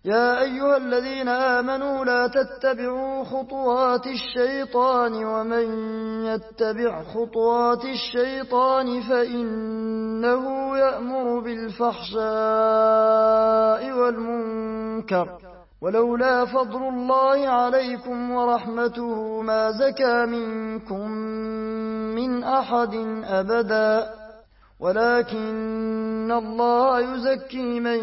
يا أيها الذين آمنوا لا تتبعوا خطوات الشيطان ومن يتبع خطوات الشيطان فإنه يأمر بالفحشاء والمنكر ولولا فضل الله عليكم ورحمته ما زكى منكم من أحد أبدا ولكن الله يزكي من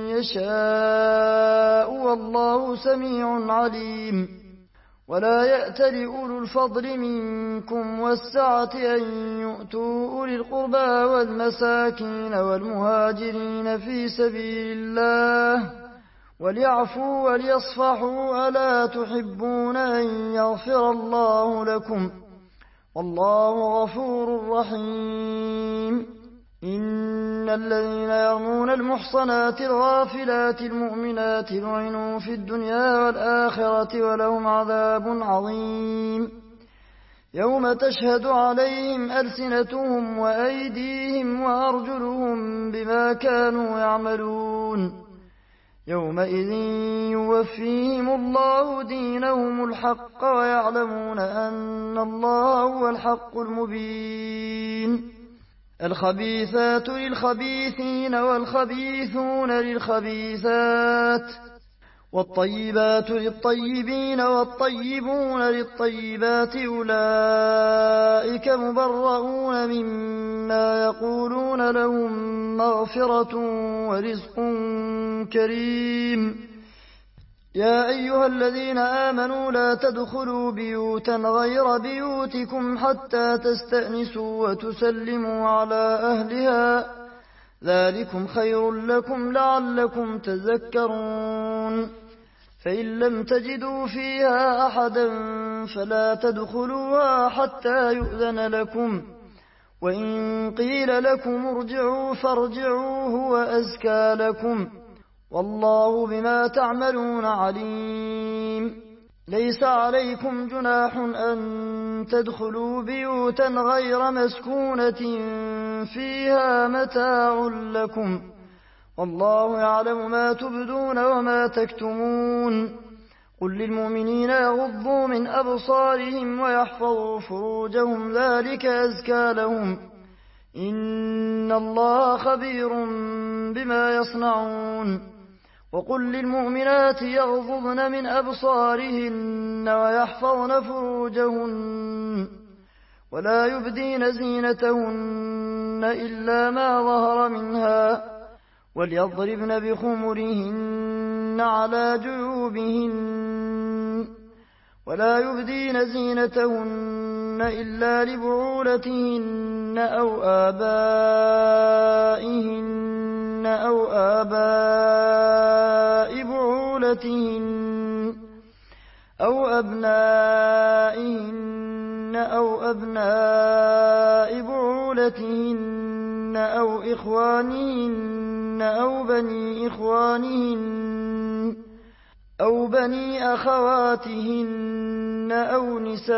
يشاء والله سميع عليم ولا يأتل أولو الفضل منكم والسعة أن يؤتوا أولي القربى والمساكين والمهاجرين في سبيل الله وليعفوا وليصفحوا ألا تحبون أن يغفر الله لكم والله غفور رحيم إن الذين يرمون المحصنات الغافلات المؤمنات لعنوا في الدنيا والآخرة ولهم عذاب عظيم يوم تشهد عليهم ألسنتهم وأيديهم وأرجلهم بما كانوا يعملون يومئذ يوفيهم الله دينهم الحق ويعلمون أن الله هو الحق المبين الخبيثات للخبيثين والخبيثون للخبيثات والطيبات للطيبين والطيبون للطيبات أولئك مبرؤون مما يقولون لهم مغفرة ورزق كريم يا أيها الذين آمنوا لا تدخلوا بيوتا غير بيوتكم حتى تستأنسوا وتسلموا على أهلها ذلكم خير لكم لعلكم تذكرون فإن لم تجدوا فيها أحدا فلا تدخلوها حتى يؤذن لكم وإن قيل لكم ارجعوا فارجعوا هو أزكى لكم والله بما تعملون عليم ليس عليكم جناح أن تدخلوا بيوتا غير مسكونة فيها متاع لكم والله يعلم ما تبدون وما تكتمون قل للمؤمنين يغضوا من أبصارهم ويحفظوا فروجهم ذلك أزكى لهم إن الله خبير بما يصنعون وقل للمؤمنات يغضضن من أبصارهن ويحفظن فروجهن ولا يبدين زينتهن إلا ما ظهر منها وليضربن بخمرهن على جيوبهن ولا يبدين زينتهن إلا لبعولتهن أو آبائهن أو آباء بعولتهن أو أبنائهن أو أبناء بعولتهن أو إخوانهن أو بني إخوانهن أو بني أخواتهن أو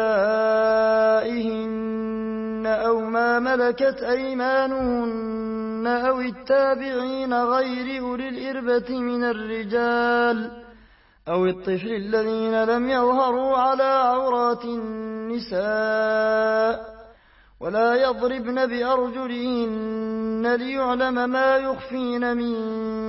نسائهن أو ما ملكت أيمانهن أو التابعين غير أولي الإربة من الرجال أو الطفل الذين لم يظهروا على عورات النساء ولا يضربن بأرجلهن ليعلم ما يخفين من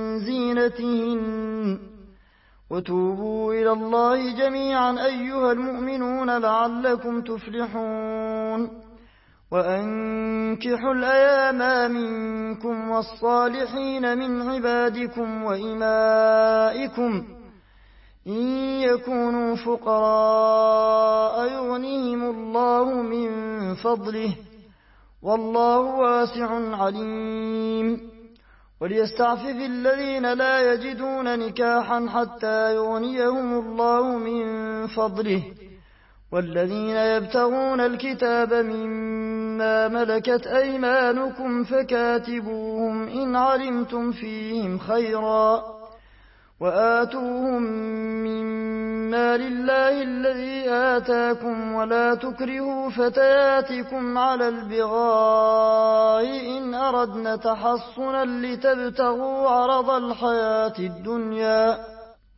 زينتهن وتوبوا إلى الله جميعا أيها المؤمنون لعلكم تفلحون وأنكحوا الأيام منكم والصالحين من عبادكم وإمائكم إن يكونوا فقراء يغنيهم الله من فضله والله واسع عليم وليستعفف الذين لا يجدون نكاحا حتى يغنيهم الله من فضله والذين يبتغون الكتاب مما ملكت أيمانكم فكاتبوهم إن علمتم فيهم خيرا وآتوهم مما لله الذي آتاكم ولا تكرهوا فتياتكم على البغاء إن أردنا تحصنا لتبتغوا عرض الحياة الدنيا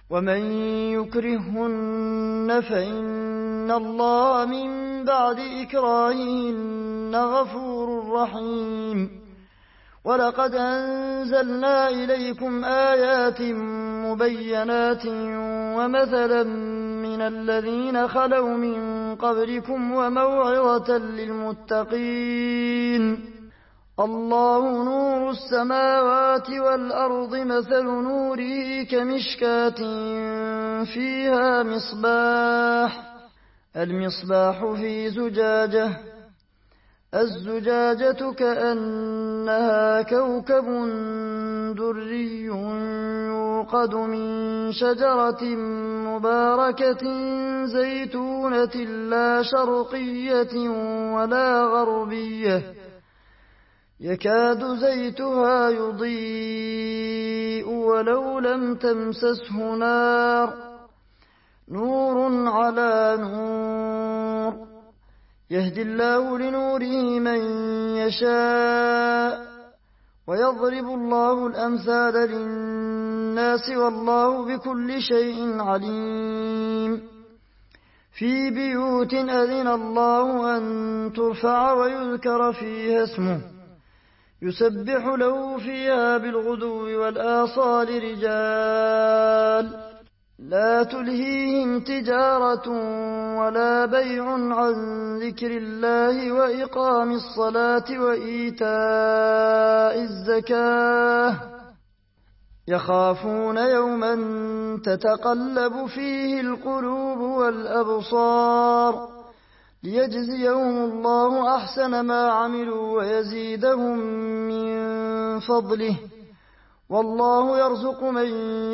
ومن يكرههن فإن الله من بعد إكراههن غفور رحيم. ولقد أنزلنا إليكم آيات مبينات ومثلا من الذين خلوا من قبلكم وموعظة للمتقين. الله نور السماوات والأرض، مثل نوره كمشكاة فيها مصباح، المصباح في زجاجة، الزجاجة كأنها كوكب دري يوقد من شجرة مباركة زيتونة لا شرقية ولا غربية، يكاد زيتها يضيء ولو لم تمسسه نار، نور على نور، يهدي الله لنوره من يشاء، ويضرب الله الأمثال للناس والله بكل شيء عليم. في بيوت أذن الله أن ترفع ويذكر فيها اسمه يسبح له فيها بالغدو والآصال رجال لا تلهيهم تجارة ولا بيع عن ذكر الله وإقام الصلاة وإيتاء الزكاة، يخافون يوما تتقلب فيه القلوب والأبصار، ليجزيهم الله أحسن ما عملوا ويزيدهم من فضله، والله يرزق من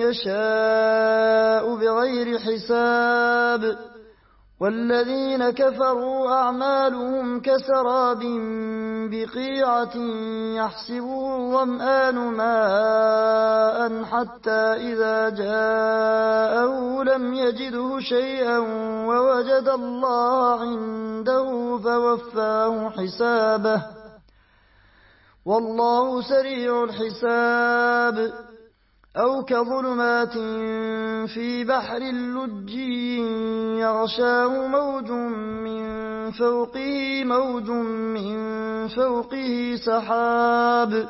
يشاء بغير حساب. والذين كفروا أعمالهم كسراب بقيعة يحسبه الظمآن ماء حتى إذا جاءه لم يجده شيئا ووجد الله عنده فوفاه حسابه، والله سريع الحساب. أو كظلمات في بحر لجي يغشاه موج من فوقه موج من فوقه سحاب،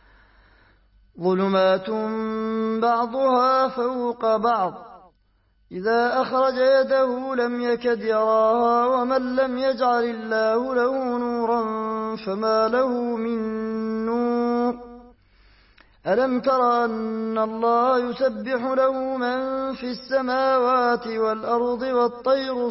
ظلمات بعضها فوق بعض، إذا أخرج يده لم يكد يراها، ومن لم يجعل الله له نورا فما له من نور. ألم تر أن الله يسبح له من في السماوات والأرض والطير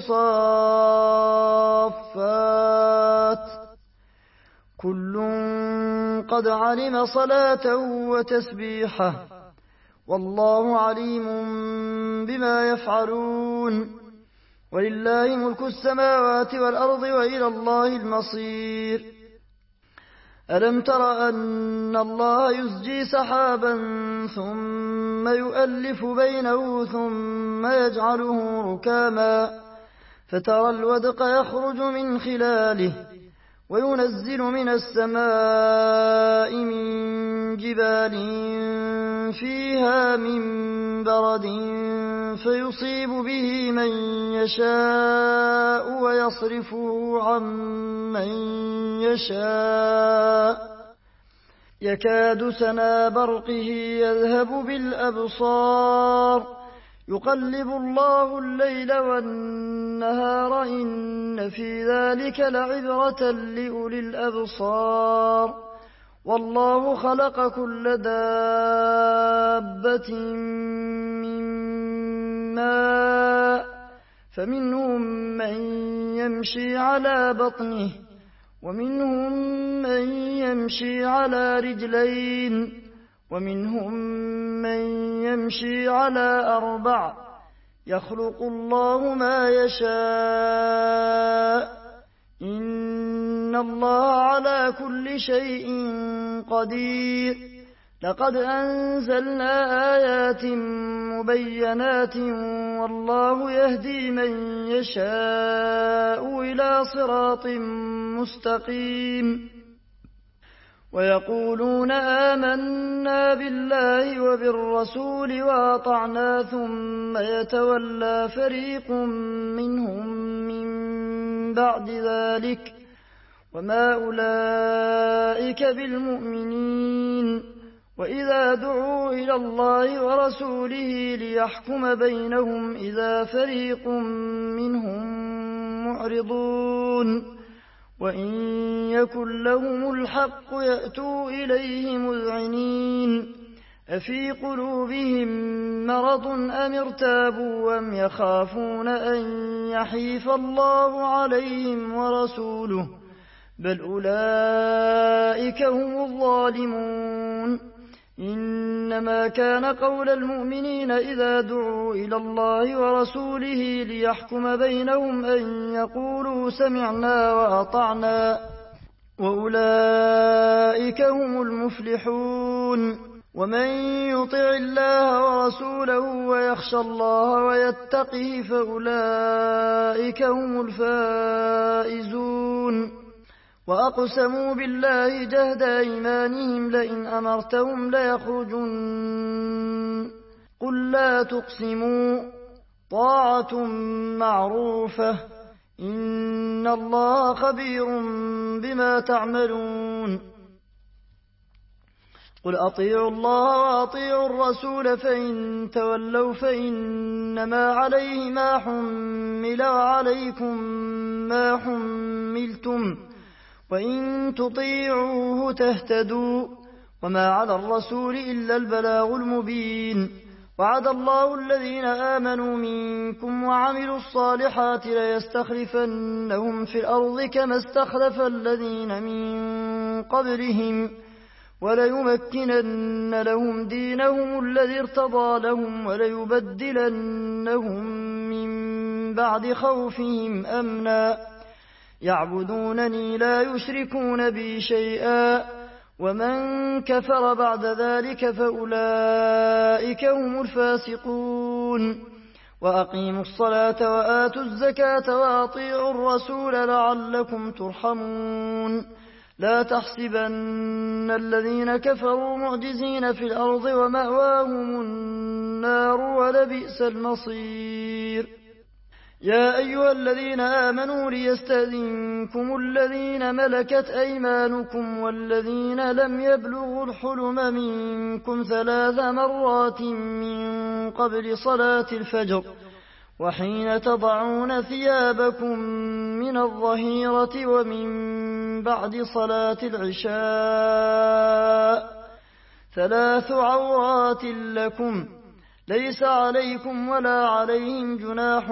صافات، كل قد علم صلاته وتسبيحه، والله عليم بما يفعلون. ولله ملك السماوات والأرض وإلى الله المصير. ألم تر أن الله يزجي سحابا ثم يؤلف بينه ثم يجعله ركاما فترى الودق يخرج من خلاله، وينزل من السماء من جبال فيها من برد فيصيب به من يشاء ويصرفه عن من يشاء، يكاد سنا برقه يذهب بالأبصار، يقلب الله الليل والنهار، إن في ذلك لعبرة لأولي الأبصار. والله خلق كل دابة من ماء، فمنهم من يمشي على بطنه ومنهم من يمشي على رجلين ومنهم من يمشي على 4، يخلق الله ما يشاء، إن الله على كل شيء قدير. لقد أنزلنا آيات مبينات والله يهدي من يشاء إلى صراط مستقيم. ويقولون آمنا بالله وبالرسول وأطعنا ثم يتولى فريق منهم من بعد ذلك وما أولئك بالمؤمنين وإذا دعوا إلى الله ورسوله ليحكم بينهم إذا فريق منهم معرضون وإن يكن لهم الحق يأتوا إليه مذعنين أفي قلوبهم مرض أم ارتابوا أم يخافون أن يحيف الله عليهم ورسوله بل أولئك هم الظالمون إنما كان قول المؤمنين إذا دعوا إلى الله ورسوله ليحكم بينهم أن يقولوا سمعنا وأطعنا وأولئك هم المفلحون ومن يطع الله ورسوله ويخشى الله ويتقه فأولئك هم الفائزون وأقسموا بالله جهد أيمانهم لئن أمرتهم ليخرجن قل لا تقسموا طاعة معروفة إن الله خبير بما تعملون قل أطيعوا الله وأطيعوا الرسول فإن تولوا فإنما عليه ما حمل وعليكم ما حملتم وإن تطيعوه تهتدوا وما على الرسول إلا البلاغ المبين وعد الله الذين آمنوا منكم وعملوا الصالحات ليستخلفنهم في الأرض كما استخلف الذين من قبلهم وليمكنن لهم دينهم الذي ارتضى لهم وليبدلنهم من بعد خوفهم أمنا يعبدونني لا يشركون بي شيئا ومن كفر بعد ذلك فأولئك هم الفاسقون وأقيموا الصلاة وآتوا الزكاة وأطيعوا الرسول لعلكم ترحمون لا تحسبن الذين كفروا معجزين في الأرض ومأواهم النار ولبئس المصير يا أيها الذين آمنوا ليستأذنكم الذين ملكت أيمانكم والذين لم يبلغوا الحلم منكم 3 مرات من قبل صلاة الفجر وحين تضعون ثيابكم من الظهيرة ومن بعد صلاة العشاء 3 عورات لكم ليس عليكم ولا عليهم جناح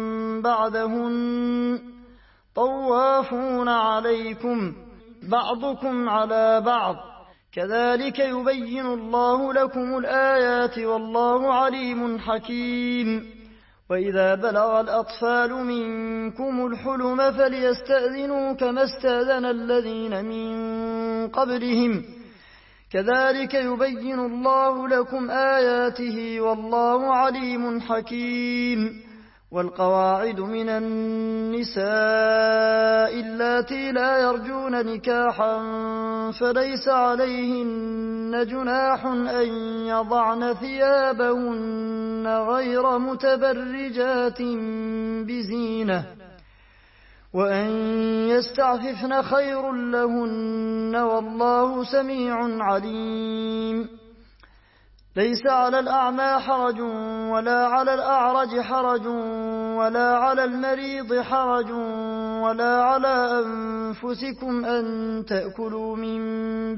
بعدهن طوافون عليكم بعضكم على بعض كذلك يبين الله لكم الآيات والله عليم حكيم وإذا بلغ الأطفال منكم الحلم فليستأذنوا كما استأذن الذين من قبلهم كذلك يبين الله لكم آياته والله عليم حكيم والقواعد من النساء اللاتي لا يرجون نكاحا فليس عليهن جناح أن يضعن ثيابهن غير متبرجات بزينة وأن يستعففن خير لهن والله سميع عليم ليس على الأعمى حرج ولا على الأعرج حرج ولا على المريض حرج ولا على أنفسكم أن تأكلوا من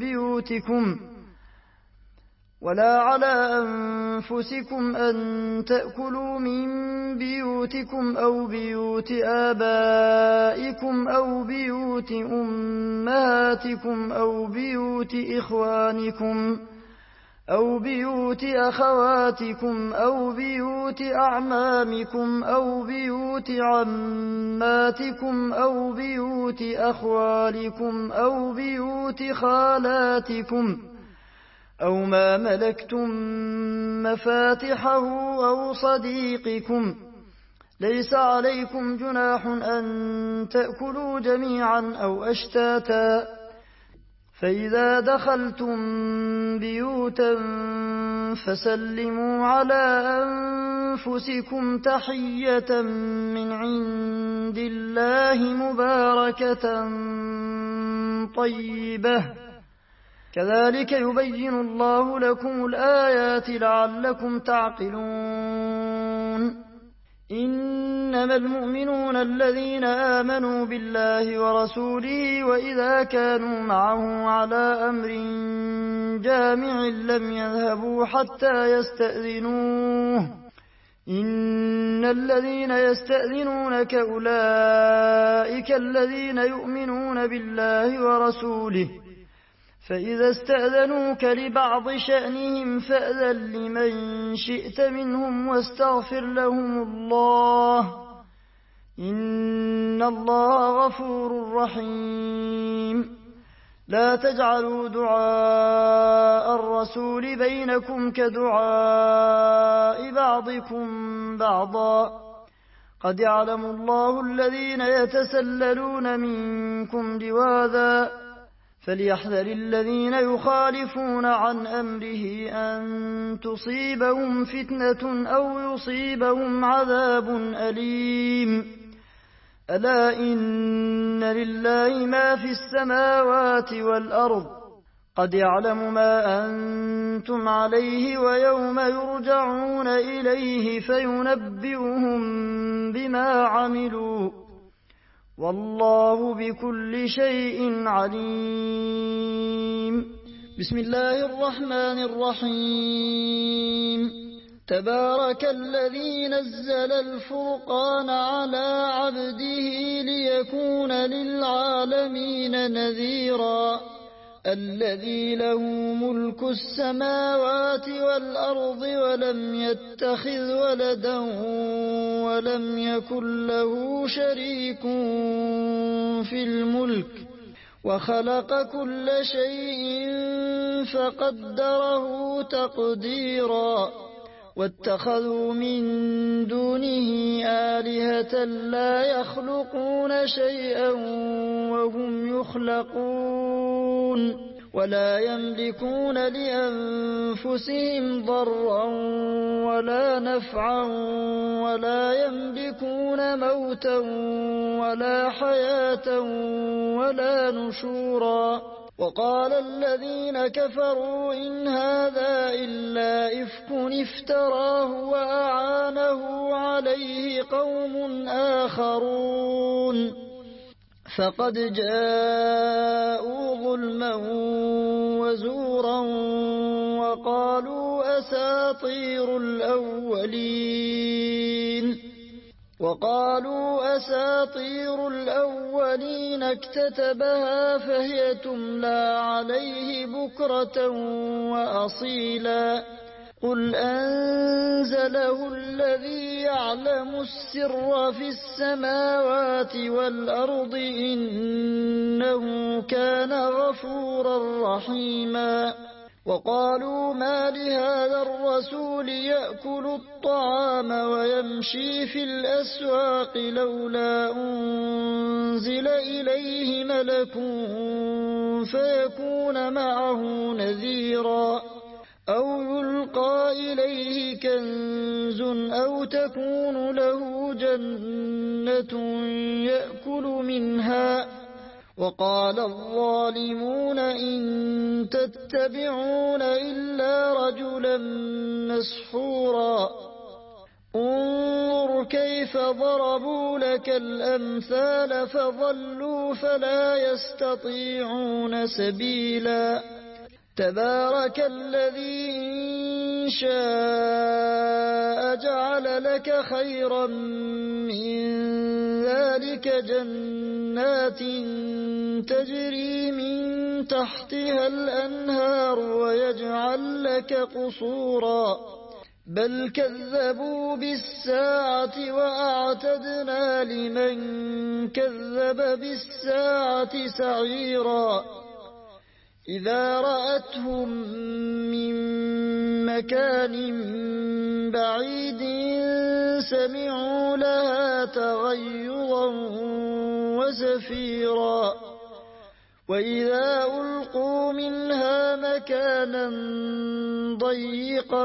بيوتكم أو بيوت آبائكم أو بيوت أمهاتكم أو بيوت إخوانكم أو بيوت أخواتكم أو بيوت أعمامكم أو بيوت عماتكم أو بيوت أخوالكم أو بيوت خالاتكم أو ما ملكتم مفاتحه أو صديقكم ليس عليكم جناح أن تأكلوا جميعا أو أشتاتا فإذا دخلتم بيوتا فسلموا على أنفسكم تحية من عند الله مباركة طيبة كذلك يبين الله لكم الآيات لعلكم تعقلون إنما المؤمنون الذين آمنوا بالله ورسوله وإذا كانوا معه على أمر جامع لم يذهبوا حتى يستأذنوه إن الذين يستأذنونك أولئك الذين يؤمنون بالله ورسوله فإذا استأذنوك لبعض شأنهم فأذن لمن شئت منهم واستغفر لهم الله إن الله غفور رحيم لا تجعلوا دعاء الرسول بينكم كدعاء بعضكم بعضا قد يعلم الله الذين يتسللون منكم لواذا فليحذر الذين يخالفون عن أمره أن تصيبهم فتنة أو يصيبهم عذاب أليم ألا إن لله ما في السماوات والأرض قد يعلم ما أنتم عليه ويوم يرجعون إليه فينبئهم بما عملوا والله بكل شيء عليم بسم الله الرحمن الرحيم تبارك الذي نزل الفرقان على عبده ليكون للعالمين نذيرا الذي له ملك السماوات والأرض ولم يتخذ ولدا ولم يكن له شريك في الملك وخلق كل شيء فقدره تقديرا واتخذوا من دونه آلهة لا يخلقون شيئا وهم يخلقون ولا يملكون لأنفسهم ضرا ولا نفعا ولا يملكون موتا ولا حياة ولا نشورا وقال الذين كفروا إن هذا إلا إفك افتراه وأعانه عليه قوم آخرون فقد جاءوا ظلما وزورا وقالوا أساطير الأولين اكتتبها فهي تملى عليه بكرة وأصيلا قل أنزله الذي يعلم السر في السماوات والأرض إنه كان غفورا رحيما وقالوا ما لهذا الرسول يأكل الطعام ويمشي في الأسواق لولا أنزل إليه ملك فيكون معه نذيرا أو يلقى إليه كنز أو تكون له جنة يأكل منها وقال الظالمون إن تتبعون إلا رجلا مسحورا انظر كيف ضربوا لك الأمثال فضلوا فلا يستطيعون سبيلا تبارك الذي إن شاء جعل لك خيرا من ذلك جنات تجري من تحتها الأنهار ويجعل لك قصورا بل كذبوا بالساعة وأعتدنا لمن كذب بالساعة سعيرا إذا رأتهم من مكان بعيد سمعوا لها تغيظا وزفيرا وإذا ألقوا منها مكانا ضيقا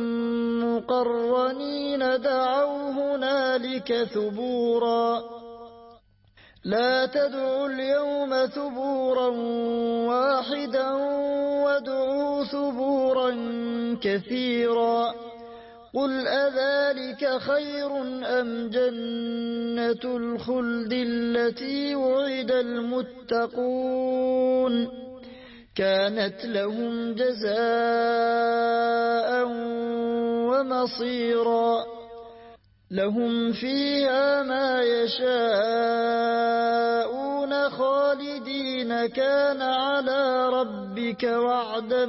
مقرنين دعوا هنالك ثبورا لا تدعوا اليوم ثبورا واحدا وادعوا ثبورا كثيرا قل أذلك خير أم جنة الخلد التي وعد المتقون كانت لهم جزاء ومصيرا لهم فيها ما يشاءون خالدين كان على ربك وعدا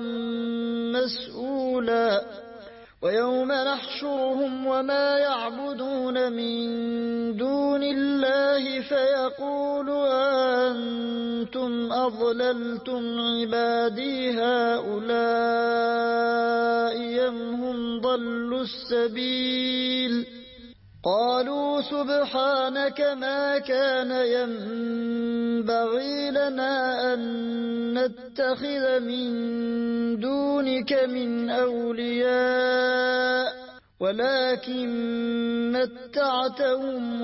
مسئولا ويوم نحشرهم وما يعبدون من دون الله فيقول أنتم أضللتم عبادي هؤلاء أم هم ضلوا السبيل قالوا سبحانك ما كان ينبغي لنا أن نتخذ من دونك من أولياء ولكن متعتهم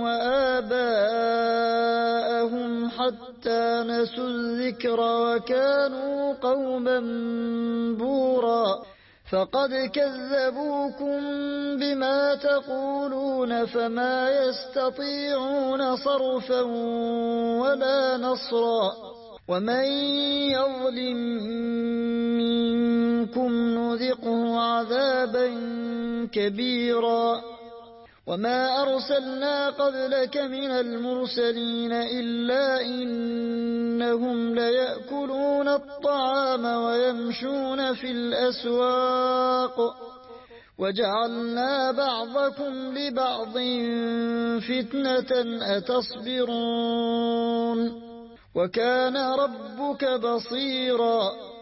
وآباءهم حتى نسوا الذكر وكانوا قوما بورا فقد كذبوكم بما تقولون فما يستطيعون صرفا ولا نصرا ومن يظلم منكم نذقه عذابا كبيرا وما أرسلنا قبلك من المرسلين إلا إنهم ليأكلون الطعام ويمشون في الأسواق وجعلنا بعضكم لبعض فتنة أتصبرون وكان ربك بصيرا